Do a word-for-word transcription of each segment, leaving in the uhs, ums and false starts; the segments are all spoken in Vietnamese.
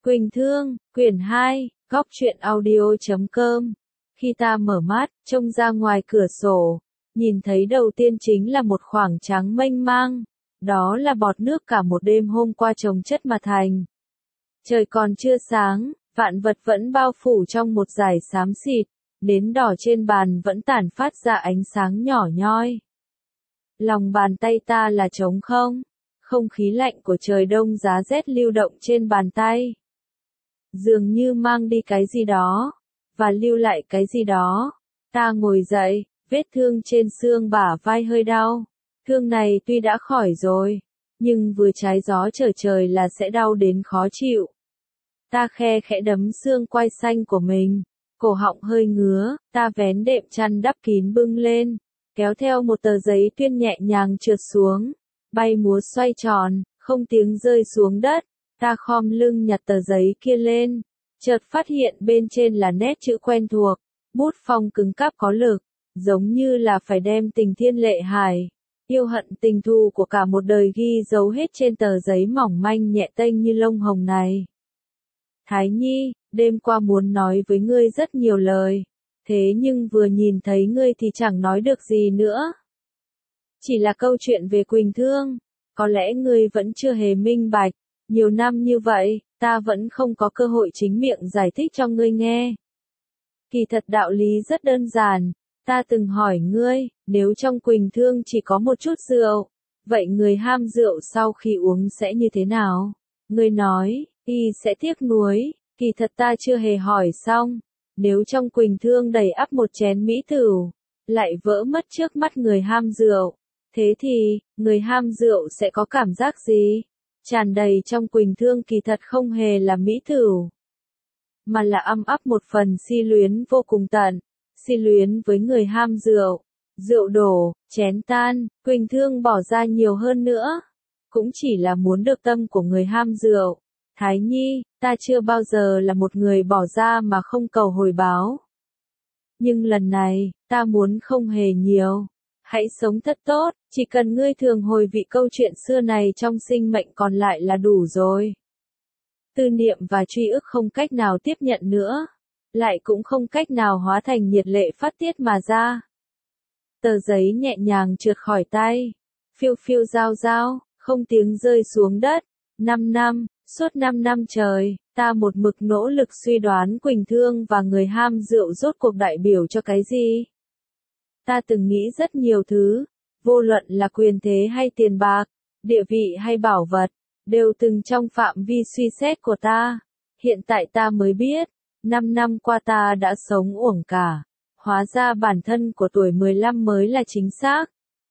Quỳnh Thương, quyển hai, góc truyện audio chấm com. Khi ta mở mắt, trông ra ngoài cửa sổ, nhìn thấy đầu tiên chính là một khoảng trắng mênh mang. Đó là bọt nước cả một đêm hôm qua chồng chất mà thành. Trời còn chưa sáng, vạn vật vẫn bao phủ trong một dải xám xịt, nến đỏ trên bàn vẫn tản phát ra ánh sáng nhỏ nhoi. Lòng bàn tay ta là trống không, không khí lạnh của trời đông giá rét lưu động trên bàn tay. Dường như mang đi cái gì đó, và lưu lại cái gì đó. Ta ngồi dậy, vết thương trên xương bả vai hơi đau. Thương này tuy đã khỏi rồi, nhưng vừa trái gió trở trời là sẽ đau đến khó chịu. Ta khe khẽ đấm xương quai xanh của mình, cổ họng hơi ngứa, ta vén đệm chăn đắp kín bưng lên, kéo theo một tờ giấy tuyên nhẹ nhàng trượt xuống, bay múa xoay tròn, không tiếng rơi xuống đất. Ta khom lưng nhặt tờ giấy kia lên, chợt phát hiện bên trên là nét chữ quen thuộc, bút phông cứng cáp có lực, giống như là phải đem tình thiên lệ hải, yêu hận tình thù của cả một đời ghi dấu hết trên tờ giấy mỏng manh nhẹ tênh như lông hồng này. Thái Nhi, đêm qua muốn nói với ngươi rất nhiều lời, thế nhưng vừa nhìn thấy ngươi thì chẳng nói được gì nữa. Chỉ là câu chuyện về Quỳnh Thương, có lẽ ngươi vẫn chưa hề minh bạch. Nhiều năm như vậy, ta vẫn không có cơ hội chính miệng giải thích cho ngươi nghe. Kỳ thật đạo lý rất đơn giản, ta từng hỏi ngươi, nếu trong Quỳnh Thương chỉ có một chút rượu, vậy người ham rượu sau khi uống sẽ như thế nào? Ngươi nói, y sẽ tiếc nuối, kỳ thật ta chưa hề hỏi xong, nếu trong Quỳnh Thương đầy ắp một chén mỹ tửu, lại vỡ mất trước mắt người ham rượu, thế thì, người ham rượu sẽ có cảm giác gì? Tràn đầy trong Quỳnh Thương kỳ thật không hề là mỹ tửu, mà là âm ấp một phần si luyến vô cùng tận, si luyến với người ham rượu. Rượu đổ, chén tan, Quỳnh Thương bỏ ra nhiều hơn nữa, cũng chỉ là muốn được tâm của người ham rượu. Thái Nhi, ta chưa bao giờ là một người bỏ ra mà không cầu hồi báo. Nhưng lần này, ta muốn không hề nhiều. Hãy sống thật tốt, chỉ cần ngươi thường hồi vị câu chuyện xưa này trong sinh mệnh còn lại là đủ rồi. Tư niệm và truy ức không cách nào tiếp nhận nữa, lại cũng không cách nào hóa thành nhiệt lệ phát tiết mà ra. Tờ giấy nhẹ nhàng trượt khỏi tay, phiêu phiêu giao giao, không tiếng rơi xuống đất. Năm năm, suốt năm năm trời, ta một mực nỗ lực suy đoán Quỳnh Thương và người ham rượu rốt cuộc đại biểu cho cái gì. Ta từng nghĩ rất nhiều thứ, vô luận là quyền thế hay tiền bạc, địa vị hay bảo vật, đều từng trong phạm vi suy xét của ta. Hiện tại ta mới biết, năm năm qua ta đã sống uổng cả. Hóa ra bản thân của tuổi mười lăm mới là chính xác.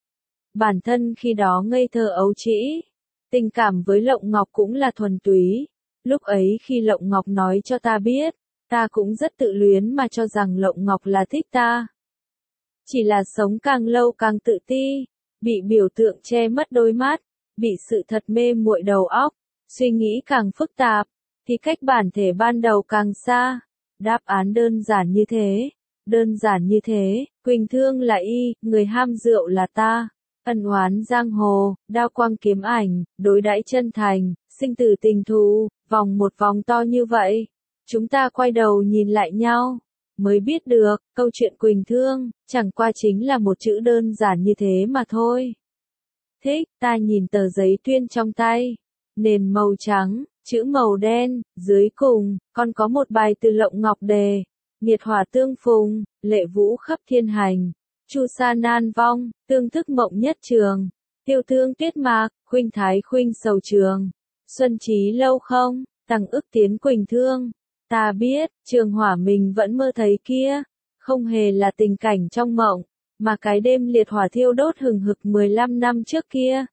Bản thân khi đó ngây thơ ấu trĩ, tình cảm với Lộng Ngọc cũng là thuần túy. Lúc ấy khi Lộng Ngọc nói cho ta biết, ta cũng rất tự luyến mà cho rằng Lộng Ngọc là thích ta. Chỉ là sống càng lâu càng tự ti, bị biểu tượng che mất đôi mắt, bị sự thật mê muội đầu óc, suy nghĩ càng phức tạp, thì cách bản thể ban đầu càng xa. Đáp án đơn giản như thế, đơn giản như thế, Quỳnh Thương là y, người ham rượu là ta. Ân oán giang hồ, đao quang kiếm ảnh, đối đãi chân thành, sinh tử tình thù, vòng một vòng to như vậy. Chúng ta quay đầu nhìn lại nhau, mới biết được, câu chuyện Quỳnh Thương, chẳng qua chính là một chữ đơn giản như thế mà thôi. Thích, ta nhìn tờ giấy tuyên trong tay, nền màu trắng, chữ màu đen, dưới cùng, còn có một bài từ Lộng Ngọc đề, nghiệt hỏa tương phùng, lệ vũ khắp thiên hành, chu sa nan vong, tương thức mộng nhất trường, tiêu thương tuyết mạc, khuynh thái khuynh sầu trường, xuân trí lâu không, tằng ức tiến Quỳnh Thương. Ta biết, Trường Hỏa mình vẫn mơ thấy kia, không hề là tình cảnh trong mộng, mà cái đêm liệt hỏa thiêu đốt hừng hực mười lăm năm trước kia.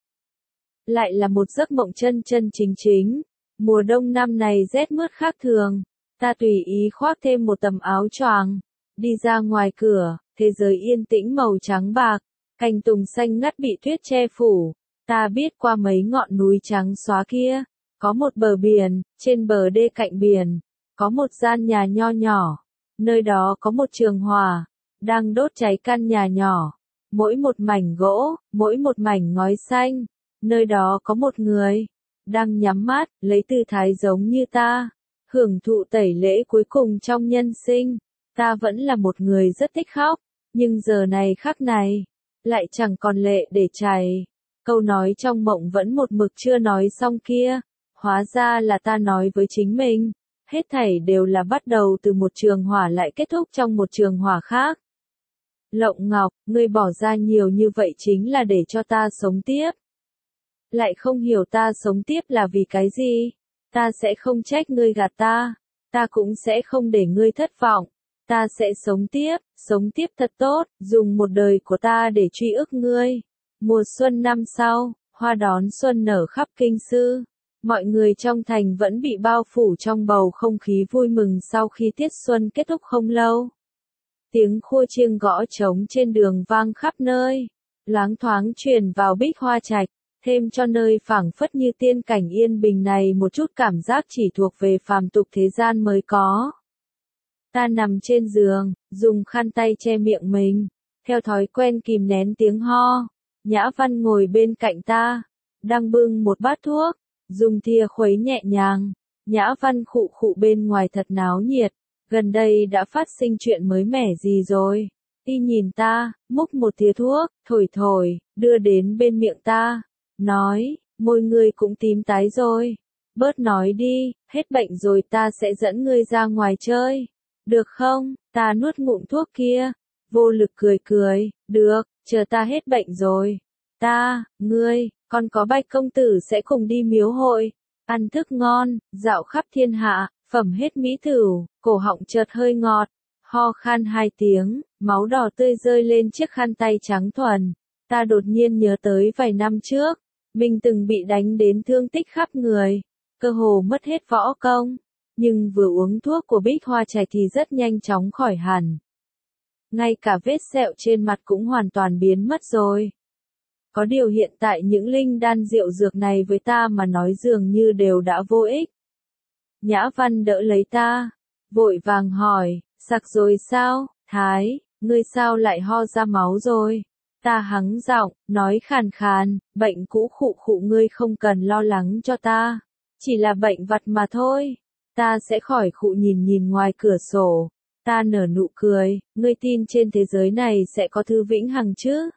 Lại là một giấc mộng chân chân chính chính. Mùa đông năm này rét mướt khác thường, ta tùy ý khoác thêm một tấm áo choàng, đi ra ngoài cửa, thế giới yên tĩnh màu trắng bạc, cành tùng xanh ngắt bị tuyết che phủ. Ta biết qua mấy ngọn núi trắng xóa kia, có một bờ biển, trên bờ đê cạnh biển, có một gian nhà nho nhỏ, nơi đó có một trường hỏa, đang đốt cháy căn nhà nhỏ, mỗi một mảnh gỗ, mỗi một mảnh ngói xanh, nơi đó có một người, đang nhắm mắt, lấy tư thái giống như ta, hưởng thụ tẩy lễ cuối cùng trong nhân sinh. Ta vẫn là một người rất thích khóc, nhưng giờ này khắc này, lại chẳng còn lệ để chảy. Câu nói trong mộng vẫn một mực chưa nói xong kia, hóa ra là ta nói với chính mình, hết thảy đều là bắt đầu từ một trường hỏa lại kết thúc trong một trường hỏa khác. Lộng Ngọc, ngươi bỏ ra nhiều như vậy chính là để cho ta sống tiếp. Lại không hiểu ta sống tiếp là vì cái gì? Ta sẽ không trách ngươi gạt ta, ta cũng sẽ không để ngươi thất vọng. Ta sẽ sống tiếp, sống tiếp thật tốt, dùng một đời của ta để truy ức ngươi. Mùa xuân năm sau, hoa đón xuân nở khắp kinh sư. Mọi người trong thành vẫn bị bao phủ trong bầu không khí vui mừng sau khi tiết xuân kết thúc không lâu. Tiếng khua chiêng gõ trống trên đường vang khắp nơi, loáng thoáng truyền vào Bích Hoa Trạch, thêm cho nơi phảng phất như tiên cảnh yên bình này một chút cảm giác chỉ thuộc về phàm tục thế gian mới có. Ta nằm trên giường, dùng khăn tay che miệng mình, theo thói quen kìm nén tiếng ho. Nhã Văn ngồi bên cạnh ta, đang bưng một bát thuốc, dùng thìa khuấy nhẹ nhàng. Nhã Văn khụ khụ bên ngoài thật náo nhiệt, gần đây đã phát sinh chuyện mới mẻ gì rồi? Y nhìn ta, múc một thìa thuốc, thổi thổi, đưa đến bên miệng ta, nói, môi ngươi cũng tím tái rồi. Bớt nói đi, hết bệnh rồi ta sẽ dẫn ngươi ra ngoài chơi. Được không? Ta nuốt ngụm thuốc kia, vô lực cười cười, được, chờ ta hết bệnh rồi. Ta, ngươi, còn có Bạch công tử sẽ cùng đi miếu hội, ăn thức ngon, dạo khắp thiên hạ, phẩm hết mỹ thửu, cổ họng chợt hơi ngọt, ho khan hai tiếng, máu đỏ tươi rơi lên chiếc khăn tay trắng thuần. Ta đột nhiên nhớ tới vài năm trước, mình từng bị đánh đến thương tích khắp người, cơ hồ mất hết võ công, nhưng vừa uống thuốc của Bích Hoa Trạch thì rất nhanh chóng khỏi hẳn. Ngay cả vết sẹo trên mặt cũng hoàn toàn biến mất rồi. Có điều hiện tại những linh đan rượu dược này với ta mà nói dường như đều đã vô ích. Nhã Văn đỡ lấy ta, vội vàng hỏi, sặc rồi sao, Thái, ngươi sao lại ho ra máu rồi? Ta hắng giọng, nói khàn khàn, bệnh cũ khụ khụ ngươi không cần lo lắng cho ta, chỉ là bệnh vặt mà thôi, ta sẽ khỏi khụ. Nhìn nhìn ngoài cửa sổ, ta nở nụ cười, ngươi tin trên thế giới này sẽ có thứ vĩnh hằng chứ?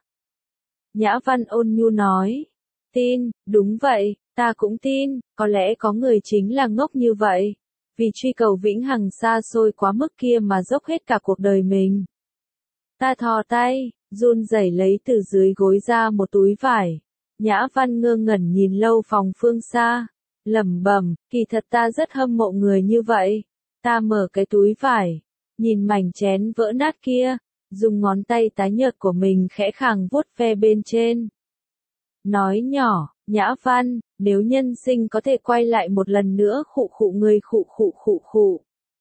Nhã Văn ôn nhu nói, tin, đúng vậy, ta cũng tin, có lẽ có người chính là ngốc như vậy, vì truy cầu vĩnh hằng xa xôi quá mức kia mà dốc hết cả cuộc đời mình. Ta thò tay, run rẩy lấy từ dưới gối ra một túi vải. Nhã Văn ngơ ngẩn nhìn Lâu Phòng phương xa, lẩm bẩm, kỳ thật ta rất hâm mộ người như vậy. Ta mở cái túi vải, nhìn mảnh chén vỡ nát kia, dùng ngón tay tái nhợt của mình khẽ khàng vuốt ve bên trên. Nói nhỏ, Nhã Văn, nếu nhân sinh có thể quay lại một lần nữa, khụ khụ người khụ khụ khụ khụ.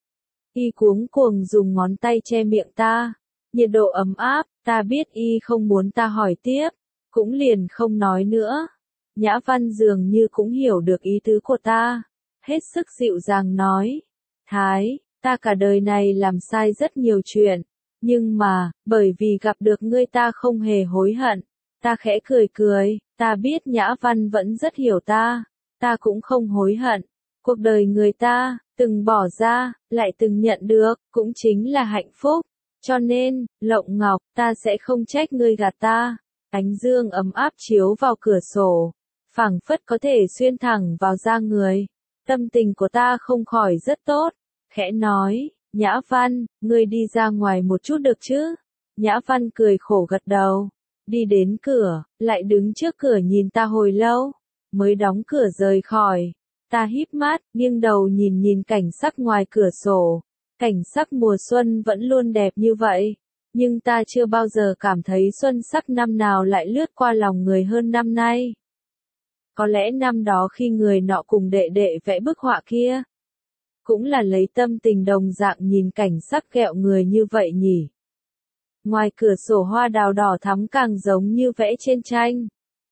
Y cuống cuồng dùng ngón tay che miệng ta, nhiệt độ ấm áp, ta biết Y không muốn ta hỏi tiếp, cũng liền không nói nữa. Nhã Văn dường như cũng hiểu được ý tứ của ta, hết sức dịu dàng nói, Thái, ta cả đời này làm sai rất nhiều chuyện, nhưng mà, bởi vì gặp được ngươi ta không hề hối hận. Ta khẽ cười cười, ta biết Nhã Văn vẫn rất hiểu ta, ta cũng không hối hận. Cuộc đời người ta, từng bỏ ra, lại từng nhận được, cũng chính là hạnh phúc. Cho nên, Lộng Ngọc, ta sẽ không trách ngươi gạt ta. Ánh dương ấm áp chiếu vào cửa sổ, phảng phất có thể xuyên thẳng vào da người. Tâm tình của ta không khỏi rất tốt, khẽ nói, Nhã Văn, ngươi đi ra ngoài một chút được chứ? Nhã Văn cười khổ gật đầu, đi đến cửa, lại đứng trước cửa nhìn ta hồi lâu, mới đóng cửa rời khỏi. Ta híp mắt, nghiêng đầu nhìn nhìn cảnh sắc ngoài cửa sổ. Cảnh sắc mùa xuân vẫn luôn đẹp như vậy, nhưng ta chưa bao giờ cảm thấy xuân sắc năm nào lại lướt qua lòng người hơn năm nay. Có lẽ năm đó khi người nọ cùng đệ đệ vẽ bức họa kia, cũng là lấy tâm tình đồng dạng nhìn cảnh sắc kẹo người như vậy nhỉ. Ngoài cửa sổ hoa đào đỏ thắm càng giống như vẽ trên tranh.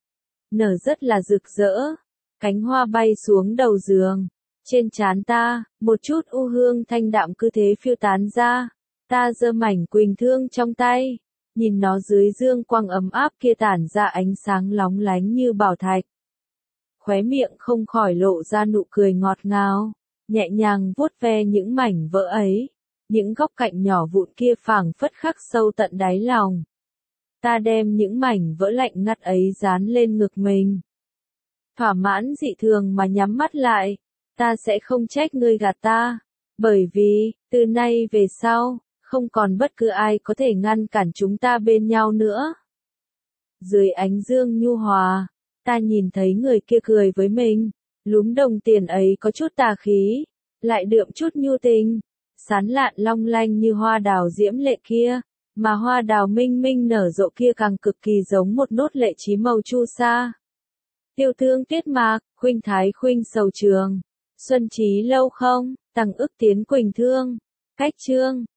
Nở rất là rực rỡ, cánh hoa bay xuống đầu giường. Trên trán ta, một chút u hương thanh đạm cứ thế phiêu tán ra. Ta giơ mảnh quỳnh thương trong tay, nhìn nó dưới dương quang ấm áp kia tản ra ánh sáng lóng lánh như bảo thạch. Khóe miệng không khỏi lộ ra nụ cười ngọt ngào. nhẹ nhàng vuốt ve những mảnh vỡ ấy, những góc cạnh nhỏ vụn kia phảng phất khắc sâu tận đáy lòng. Ta đem những mảnh vỡ lạnh ngắt ấy dán lên ngực mình. Thỏa mãn dị thường mà nhắm mắt lại, ta sẽ không trách ngươi gạt ta, bởi vì, từ nay về sau, không còn bất cứ ai có thể ngăn cản chúng ta bên nhau nữa. Dưới ánh dương nhu hòa, ta nhìn thấy người kia cười với mình, lúm đồng tiền ấy có chút tà khí, lại đượm chút nhu tình, sán lạn long lanh như hoa đào diễm lệ kia, mà hoa đào minh minh nở rộ kia càng cực kỳ giống một nốt lệ chí màu chu sa. Tiêu thương tiết mạc, khuynh thái khuynh sầu trường, xuân trí lâu không, tằng ức tiến quỳnh thương, cách chương.